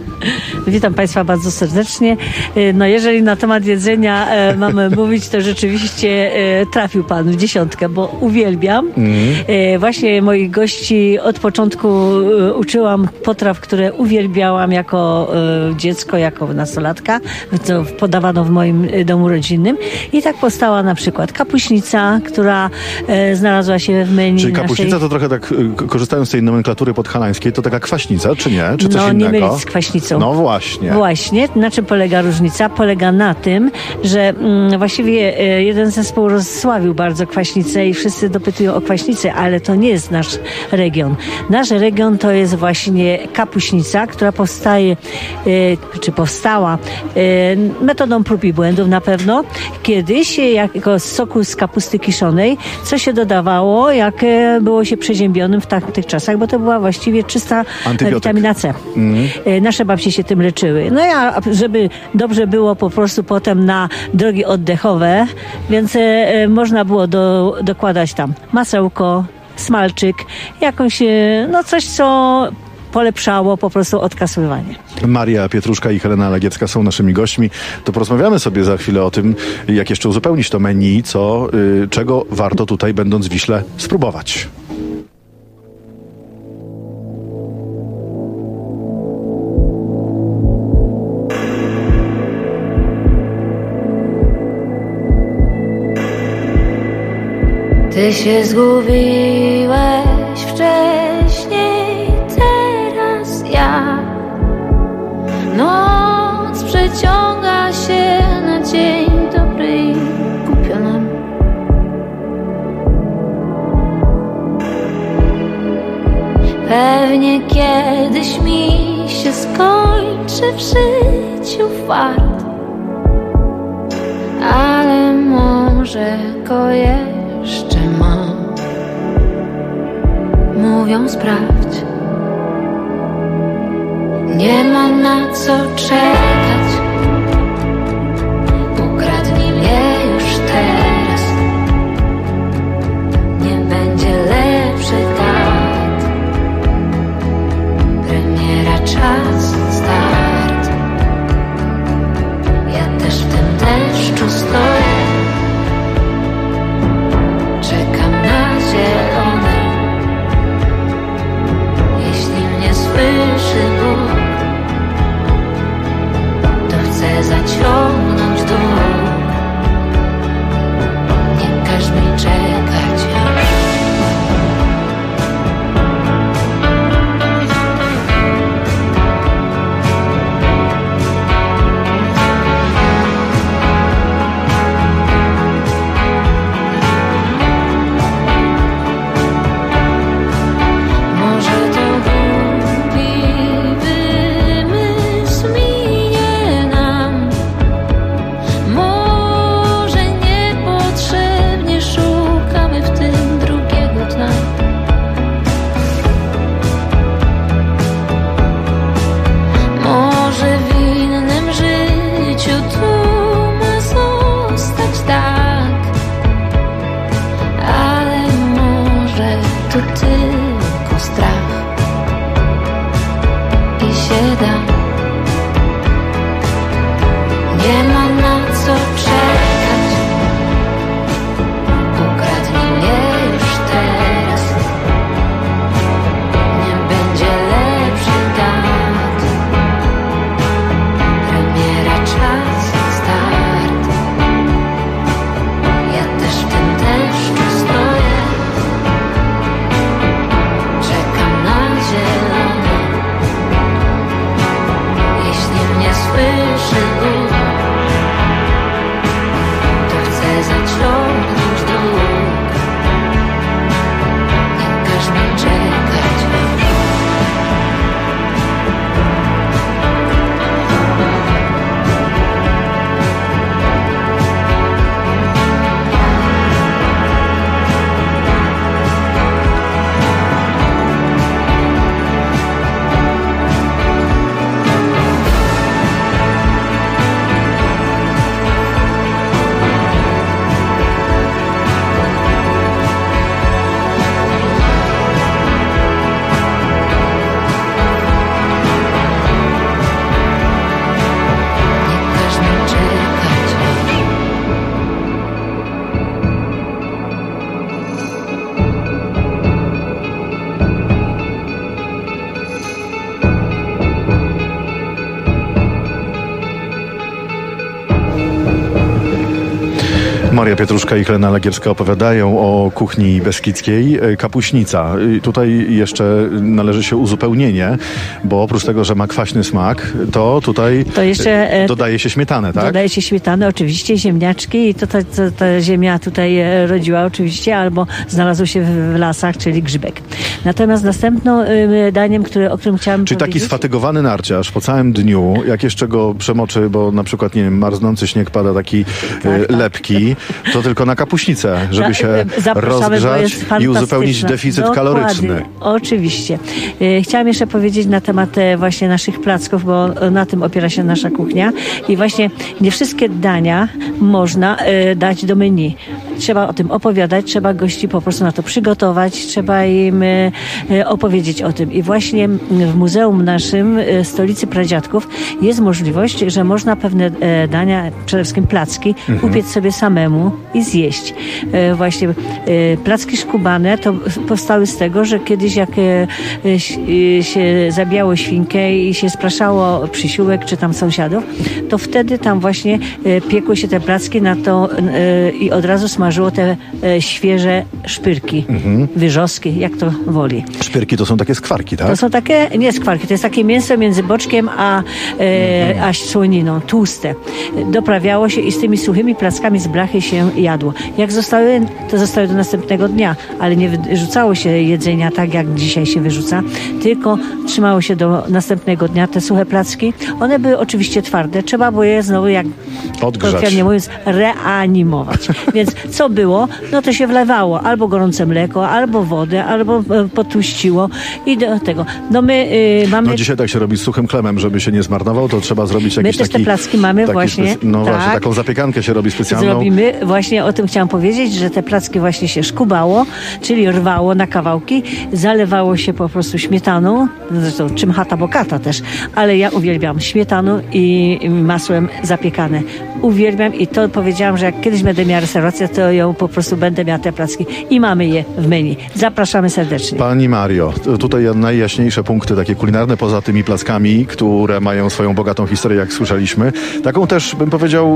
Witam Państwa bardzo serdecznie. No jeżeli na temat jedzenia mamy mówić, to rzeczywiście trafił Pan w dziesiątkę, bo uwielbiam. Właśnie moich gości od początku uczyłam potraw, które uwielbiałam jako dziecko, jako nastolatka. To podawano w moim domu rodzinnym. I tak powstała na przykład kapuśnica, która znalazła się w menu. Czyli kapuśnica to trochę tak, korzystając z tej nomenklatury podhalańskiej, to taka kwaśnica, czy nie? Czy coś innego? No nie mylić z kwaśnicą. No właśnie. Właśnie. Na czym polega różnica? Polega na tym, że właściwie jeden zespół rozsławił bardzo kwaśnicę i wszyscy dopytują o kwaśnicę, ale to nie jest nasz region. Nasz region to jest właśnie kapuśnica, która powstaje, czy powstała metodą prób i błędów na pewno. Kiedyś jako z soku z kapusty kiszonej, co się dodawało, jak było się przeziębionym w tych czasach, bo to była właściwie czysta witamina C. Nasze babcie się tym leczyły. No ja, żeby dobrze było po prostu potem na drogi oddechowe, więc można było dokładać tam masełko, smalczyk, jakąś, no coś, co polepszało po prostu odkasywanie. Maria Pietruszka i Helena Legierska są naszymi gośćmi. To porozmawiamy sobie za chwilę o tym, jak jeszcze uzupełnić to menu, czego warto tutaj, będąc w Wiśle, spróbować. Ty się zgubiłeś wcześniej, teraz ja. Noc przeciąga się na dzień dobry i głupio nam. Pewnie kiedyś mi się skończy w życiu fart, ale może go jeszcze mam. Mówią sprawdź, nie ma na co czekać. Ukradnij mnie już teraz, nie będzie lepszych dat. Premiera tak, ale może to tylko strach i się da. Nie ma na co czekać, ukradnij mnie już teraz, nie będzie lepszy dat. Premiera, czas, start, ja też w tym deszczu stoję, czekam na zielone, jeśli mnie słyszy Bóg, zaciągnąć dróg, nie każ mi czekać. Maria Pietruszka i Helena Legierska opowiadają o kuchni beskidzkiej. Kapuśnica. Tutaj jeszcze należy się uzupełnienie, bo oprócz tego, że ma kwaśny smak, to tutaj jeszcze dodaje się śmietanę, tak? Dodaje się śmietanę, oczywiście, ziemniaczki i to ta ziemia tutaj rodziła oczywiście, albo znalazło się w lasach, czyli grzybek. Natomiast następną daniem, o którym chciałam Czyli powiedzieć... taki sfatygowany narciarz po całym dniu, jak jeszcze go przemoczy, bo na przykład, nie wiem, marznący śnieg pada taki lepki, to tylko na kapuśnicę, żeby się rozgrzać i uzupełnić deficyt kaloryczny. Oczywiście. Chciałam jeszcze powiedzieć na temat właśnie naszych placków, bo na tym opiera się nasza kuchnia i właśnie nie wszystkie dania można dać do menu. Trzeba o tym opowiadać, trzeba gości po prostu na to przygotować, trzeba im opowiedzieć o tym. I właśnie w muzeum naszym Stolicy Pradziadków jest możliwość, że można pewne dania, przede wszystkim placki, upiec sobie samemu i zjeść. Właśnie placki szkubane to powstały z tego, że kiedyś jak się zabijało świnkę i się spraszało przysiłek czy tam sąsiadów, to wtedy tam właśnie piekły się te placki na to i od razu smażyło te świeże szpyrki, wyrzostki, jak to woli. Szpyrki to są takie skwarki, tak? To są takie, nie skwarki, to jest takie mięso między boczkiem a słoniną, tłuste. Doprawiało się i z tymi suchymi plackami z blachy się jadło. Jak zostały, to zostały do następnego dnia, ale nie wyrzucało się jedzenia tak, jak dzisiaj się wyrzuca, tylko trzymało się do następnego dnia te suche placki. One były oczywiście twarde, trzeba było je znowu, jak kolokwialnie mówiąc, reanimować. Więc co było? No to się wlewało albo gorące mleko, albo wodę, albo potłuściło i do tego. No my mamy... No dzisiaj tak się robi z suchym chlebem, żeby się nie zmarnował, to trzeba zrobić jakiś taki... My też te placki mamy właśnie. Właśnie, taką zapiekankę się robi specjalną. Zrobimy, właśnie o tym chciałam powiedzieć, że te placki właśnie się szkubało, czyli rwało na kawałki, zalewało się po prostu śmietaną, zresztą czym chata bokata też, ale ja uwielbiam śmietaną i masłem zapiekane. Uwielbiam i to powiedziałam, że jak kiedyś będę miała restaurację, to ją po prostu będę miała te placki i mamy je w menu. Zapraszamy serdecznie. Pani Mario, tutaj najjaśniejsze punkty takie kulinarne poza tymi plackami, które mają swoją bogatą historię, jak słyszeliśmy. Taką też, bym powiedział,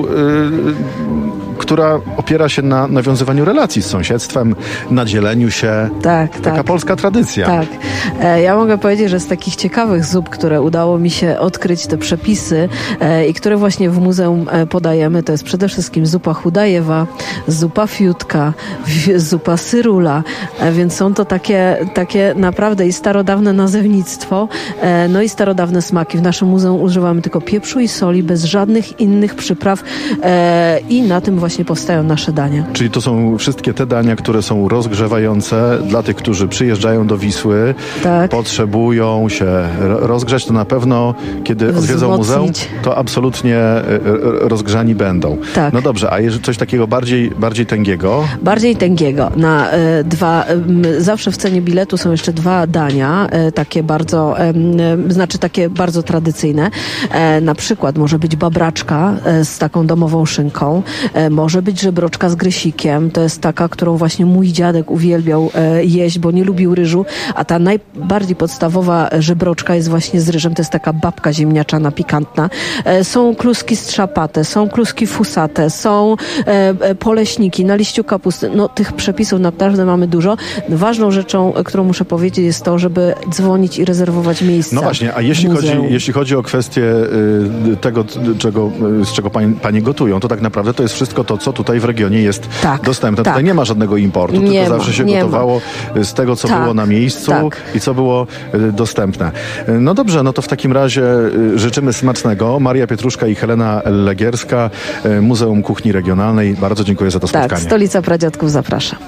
która opiera się na nawiązywaniu relacji z sąsiedztwem, na dzieleniu się. Taka polska tradycja. Tak. Ja mogę powiedzieć, że z takich ciekawych zup, które udało mi się odkryć, te przepisy i które właśnie w muzeum podajemy, to jest przede wszystkim zupa chudajewa, zupa fiutka, zupa syrula, więc są to takie naprawdę i starodawne nazewnictwo, no i starodawne smaki. W naszym muzeum używamy tylko pieprzu i soli, bez żadnych innych przypraw i na tym właśnie właśnie powstają nasze dania. Czyli to są wszystkie te dania, które są rozgrzewające dla tych, którzy przyjeżdżają do Wisły, potrzebują się rozgrzać, to na pewno, kiedy odwiedzą muzeum, to absolutnie rozgrzani będą. Tak. No dobrze, a jeżeli coś takiego bardziej tęgiego? Bardziej tęgiego. Zawsze w cenie biletu są jeszcze 2 dania, takie bardzo tradycyjne. Na przykład może być babraczka z taką domową szynką, może być żebroczka z grysikiem, to jest taka, którą właśnie mój dziadek uwielbiał jeść, bo nie lubił ryżu, a ta najbardziej podstawowa żebroczka jest właśnie z ryżem, to jest taka babka ziemniaczana, pikantna. Są kluski strzapate, są kluski fusate, są poleśniki na liściu kapusty. No tych przepisów naprawdę mamy dużo. Ważną rzeczą, którą muszę powiedzieć, jest to, żeby dzwonić i rezerwować miejsca. No właśnie, a jeśli chodzi o kwestię tego, z czego panie gotują, to tak naprawdę to jest wszystko to, co tutaj w regionie jest dostępne. Tutaj nie ma żadnego importu, tylko zawsze się gotowało z tego, co było na miejscu i co było dostępne. No dobrze, no to w takim razie życzymy smacznego. Maria Pietruszka i Helena Legierska, Muzeum Kuchni Regionalnej. Bardzo dziękuję za to spotkanie. Tak, Stolica Pradziadków zaprasza.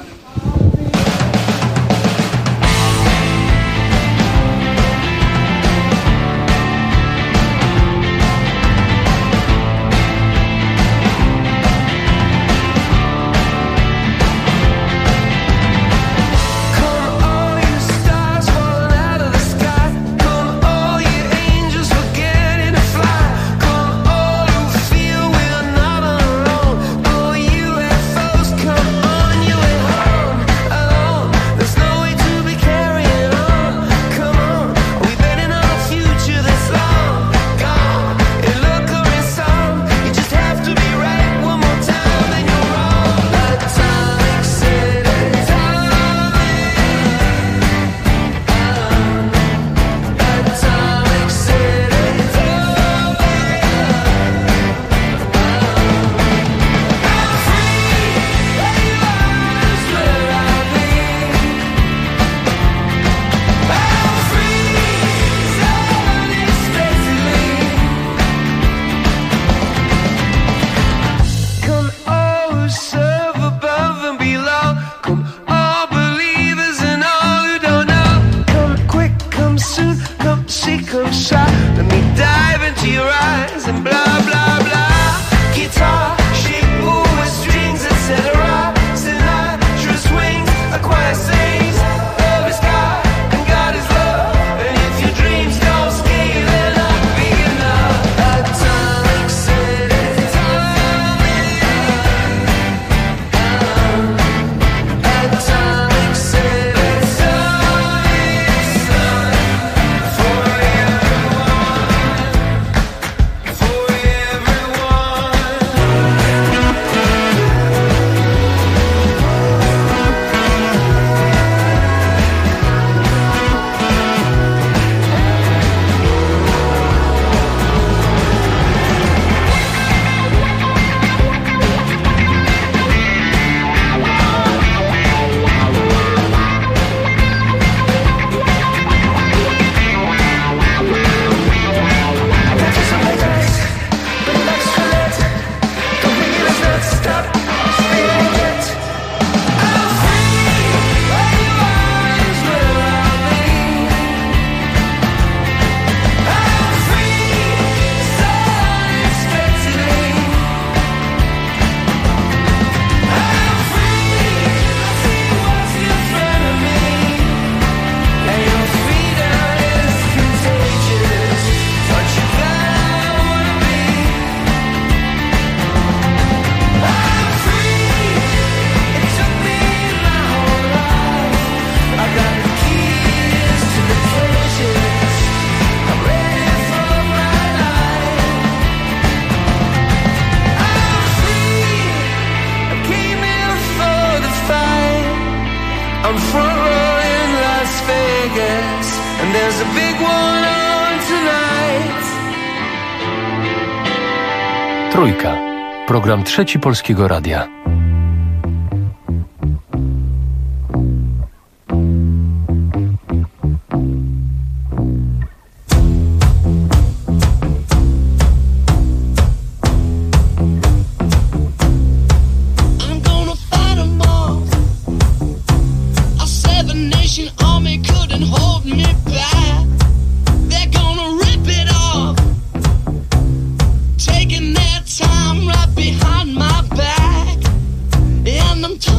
Trójka. Program Trzeci Polskiego Radia.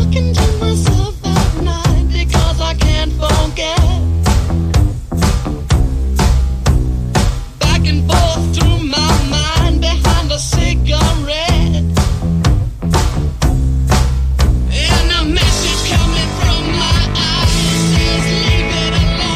talking to myself at night because I can't forget. Back and forth through my mind behind a cigarette. And a message coming from my eyes says leave it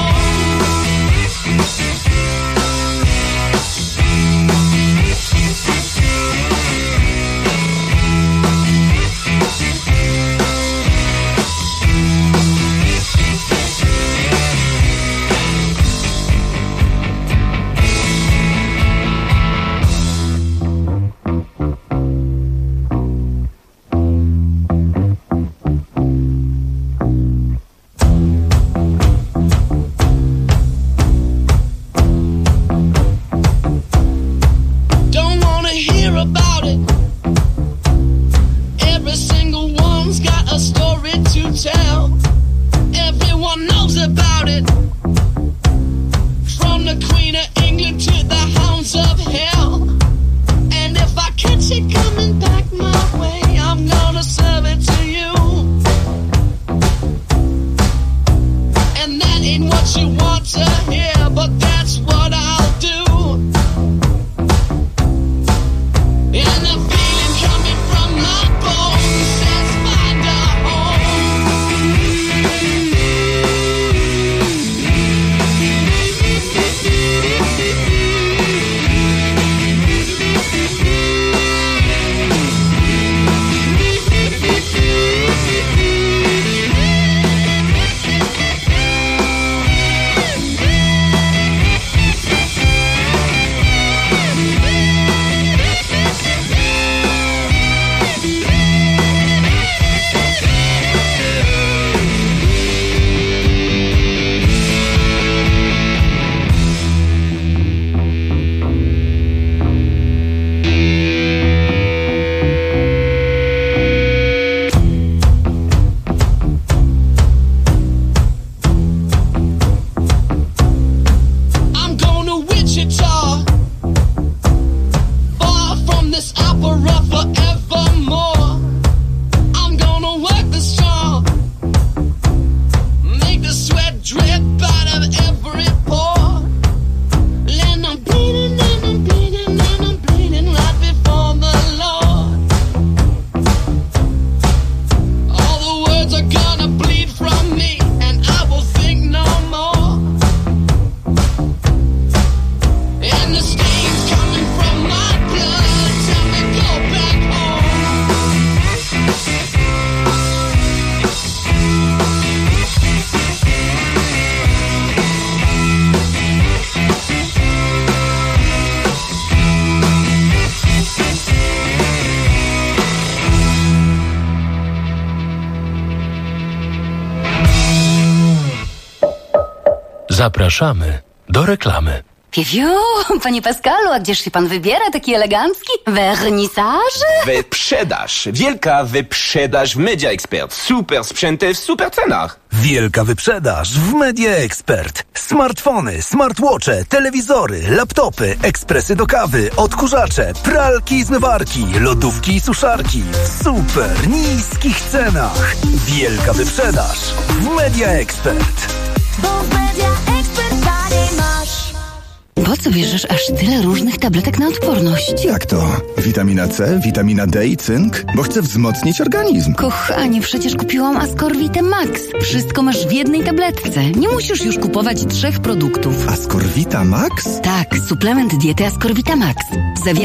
Zapraszamy do reklamy. Piewio, panie Pascalu, a gdzież się pan wybiera, taki elegancki? Wernisaż? Wyprzedaż. Wielka wyprzedaż w Media Expert. Super sprzęty w super cenach. Wielka wyprzedaż w Media Expert. Smartfony, smartwatche, telewizory, laptopy, ekspresy do kawy, odkurzacze, pralki i zmywarki, lodówki i suszarki w super niskich cenach. Wielka wyprzedaż w Media Expert. Bo w Media Expert taniej masz. Po co bierzesz aż tyle różnych tabletek na odporność? Jak to? Witamina C, witamina D i cynk? Bo chcę wzmocnić organizm. Kochanie, przecież kupiłam Ascorvite Max. Wszystko masz w jednej tabletce. Nie musisz już kupować 3 produktów. Ascorvita Max? Tak, suplement diety Ascorvita Max. Zawiera